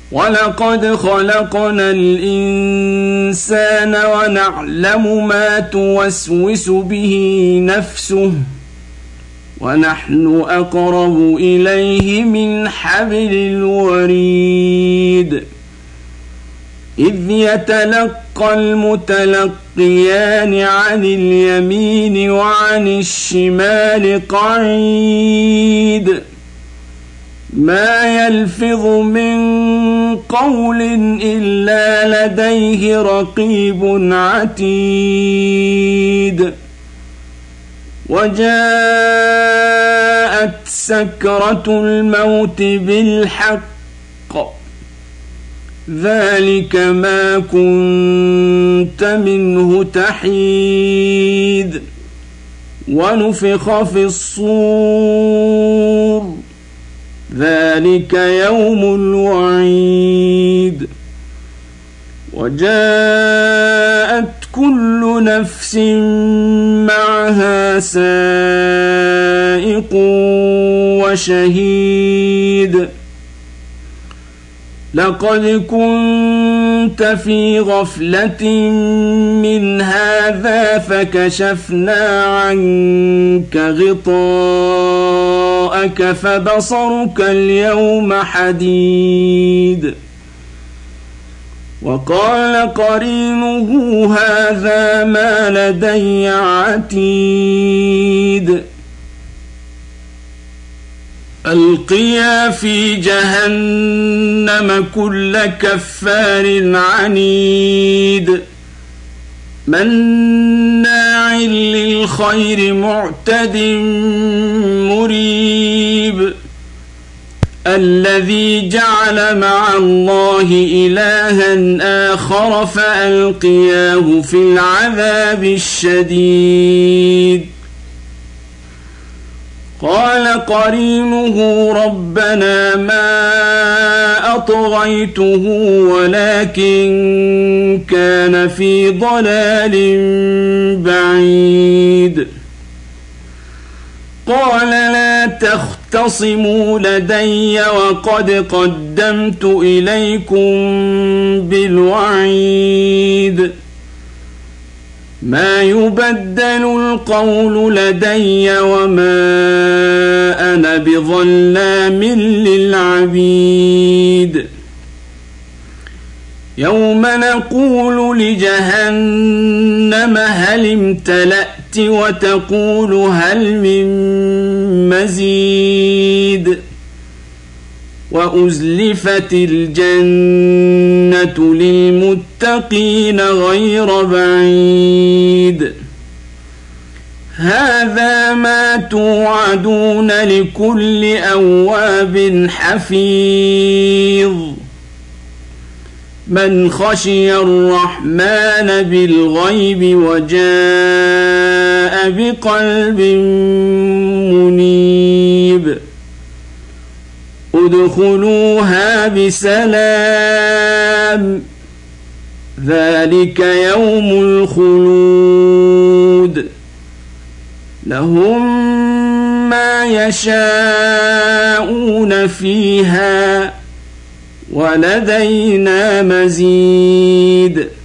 ولقد خلقنا الإنسان ونعلم ما توسوس به نفسه ونحن أقرب إليه من حبل الوريد إذ يتلقى المتلقيان عن اليمين وعن الشمال قعيد ما يلفظ من قول إلا لديه رقيب عتيد وجاءت سكرة الموت بالحق ذلك ما كنت منه تحيد ونفخ في الصور ذلك يوم الوعيد وجاءت كل نفس معها سائق وشهيد لقد كنت في غفلة من هذا فكشفنا عنك غطاءك فبصرك اليوم حديد وقال قرينه هذا ما لدي عتيد ألقيا في جهنم كل كفار عنيد مناع للخير معتد مريب الذي جعل مع الله إلها آخر فألقياه في العذاب الشديد قال قرينه ربنا ما أطغيته ولكن كان في ضلال بعيد قال لا تختصموا لدي وقد قدمت إليكم بالوعيد ما يبدل القول لدي وما أنا بظلام للعبيد يوم نقول لجهنم هل امتلأت وتقول هل من مزيد وأزلفت الجنة للمتقين غير بعيد هذا ما توعدون لكل أواب حفيظ من خشي الرحمن بالغيب وجاء بقلب منيب ادخلوها بسلام ذلك يوم الخلود لهم ما يشاءون فيها ولدينا مزيد